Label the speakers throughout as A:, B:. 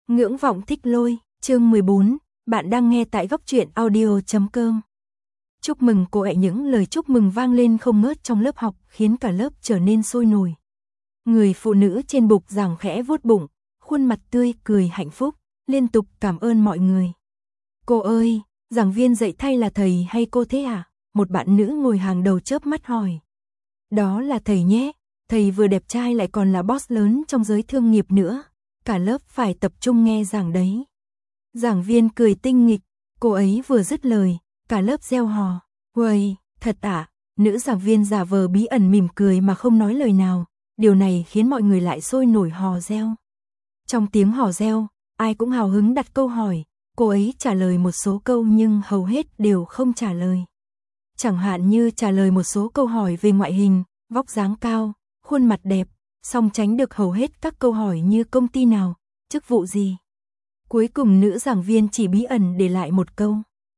A: Ngưỡng vọng thích lôi, chương 14, bạn đang nghe tại góc truyện audio.com. Chúc mừng cô ẹ, những lời chúc mừng vang lên không ngớt trong lớp học, khiến cả lớp trở nên sôi nổi. Người phụ nữ trên bục giảng khẽ vuốt bụng, khuôn mặt tươi cười hạnh phúc, liên tục cảm ơn mọi người. Cô ơi, giảng viên dạy thay là thầy hay cô thế à? Một bạn nữ ngồi hàng đầu chớp mắt hỏi. Đó là thầy nhé, thầy vừa đẹp trai lại còn là boss lớn trong giới thương nghiệp nữa. Cả lớp phải tập trung nghe giảng đấy. Giảng viên cười tinh nghịch, cô ấy vừa dứt lời, cả lớp reo hò. Uầy, thật ạ, nữ giảng viên giả vờ bí ẩn mỉm cười mà không nói lời nào. Điều này khiến mọi người lại sôi nổi hò reo. Trong tiếng hò reo, ai cũng hào hứng đặt câu hỏi. Cô ấy trả lời một số câu nhưng hầu hết đều không trả lời. Chẳng hạn như trả lời một số câu hỏi về ngoại hình, vóc dáng cao, khuôn mặt đẹp, song tránh được hầu hết các câu hỏi như công ty nào, chức vụ gì. Cuối cùng nữ giảng viên chỉ bí ẩn để lại một câu.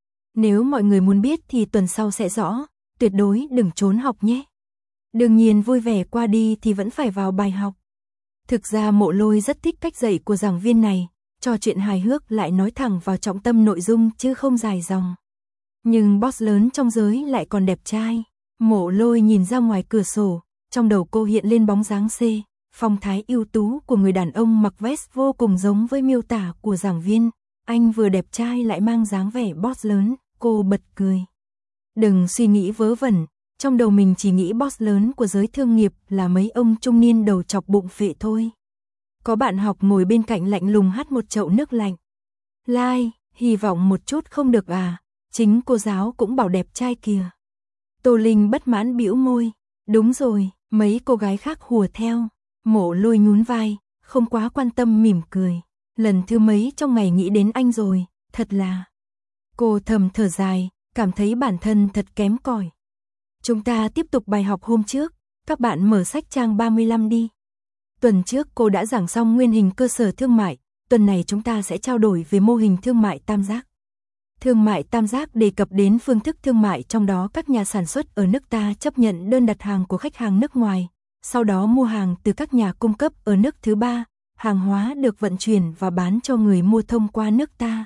A: Nếu mọi người muốn biết thì tuần sau sẽ rõ, tuyệt đối đừng trốn học nhé. Đương nhiên vui vẻ qua đi thì vẫn phải vào bài học. Thực ra Mộ Lôi rất thích cách dạy của giảng viên này, trò chuyện hài hước lại nói thẳng vào trọng tâm nội dung chứ không dài dòng. Nhưng boss lớn trong giới lại còn đẹp trai. Mộ Lôi nhìn ra ngoài cửa sổ, trong đầu cô hiện lên bóng dáng phong thái ưu tú của người đàn ông mặc vest vô cùng giống với miêu tả của giảng viên. Anh vừa đẹp trai lại mang dáng vẻ boss lớn, cô bật cười. Đừng suy nghĩ vớ vẩn, trong đầu mình chỉ nghĩ boss lớn của giới thương nghiệp là mấy ông trung niên đầu chọc bụng phệ thôi. Có bạn học ngồi bên cạnh lạnh lùng hắt một chậu nước lạnh. Lai, hy vọng một chút không được à, chính cô giáo cũng bảo đẹp trai kìa. Tô Linh bất mãn bĩu môi, đúng rồi, mấy cô gái khác hùa theo. Mộ Lôi nhún vai, không quá quan tâm mỉm cười. Lần thứ mấy trong ngày nghĩ đến anh rồi, thật là. Cô thầm thở dài, cảm thấy bản thân thật kém cỏi. Chúng ta tiếp tục bài học hôm trước, các bạn mở sách trang 35 đi. Tuần trước cô đã giảng xong nguyên hình cơ sở thương mại, tuần này chúng ta sẽ trao đổi về mô hình thương mại tam giác. Thương mại tam giác đề cập đến phương thức thương mại, trong đó các nhà sản xuất ở nước ta chấp nhận đơn đặt hàng của khách hàng nước ngoài, sau đó mua hàng từ các nhà cung cấp ở nước thứ ba, hàng hóa được vận chuyển và bán cho người mua thông qua nước ta.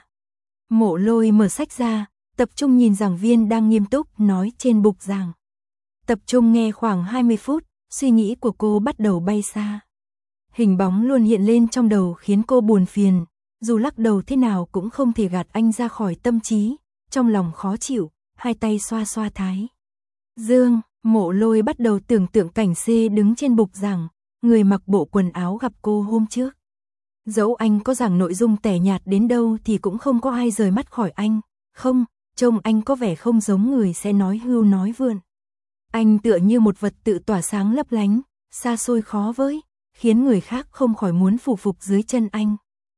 A: Mộ Lôi mở sách ra, tập trung nhìn giảng viên đang nghiêm túc nói trên bục giảng. Tập trung nghe khoảng 20 phút, suy nghĩ của cô bắt đầu bay xa. Hình bóng luôn hiện lên trong đầu khiến cô buồn phiền, dù lắc đầu thế nào cũng không thể gạt anh ra khỏi tâm trí, trong lòng khó chịu, hai tay xoa xoa thái dương. Mộ Lôi bắt đầu tưởng tượng cảnh C đứng trên bục giảng, người mặc bộ quần áo gặp cô hôm trước. Dẫu anh có giảng nội dung tẻ nhạt đến đâu thì cũng không có ai rời mắt khỏi anh. Không, trông anh có vẻ không giống người sẽ nói hưu nói vượn. Anh tựa như một vật tự tỏa sáng lấp lánh, xa xôi khó với, khiến người khác không khỏi muốn phủ phục dưới chân anh.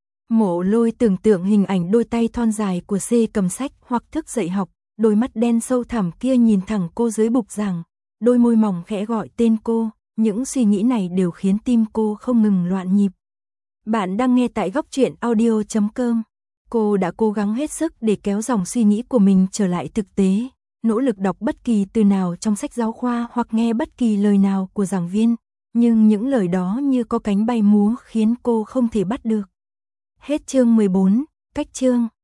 A: Mộ Lôi tưởng tượng hình ảnh đôi tay thon dài của C cầm sách hoặc thức dậy học, đôi mắt đen sâu thẳm kia nhìn thẳng cô dưới bục giảng, đôi môi mỏng khẽ gọi tên cô, những suy nghĩ này đều khiến tim cô không ngừng loạn nhịp. Bạn đang nghe tại góc truyện audio.com. Cô đã cố gắng hết sức để kéo dòng suy nghĩ của mình trở lại thực tế, nỗ lực đọc bất kỳ từ nào trong sách giáo khoa hoặc nghe bất kỳ lời nào của giảng viên, nhưng những lời đó như có cánh bay múa khiến cô không thể bắt được. Hết chương 14, cách chương.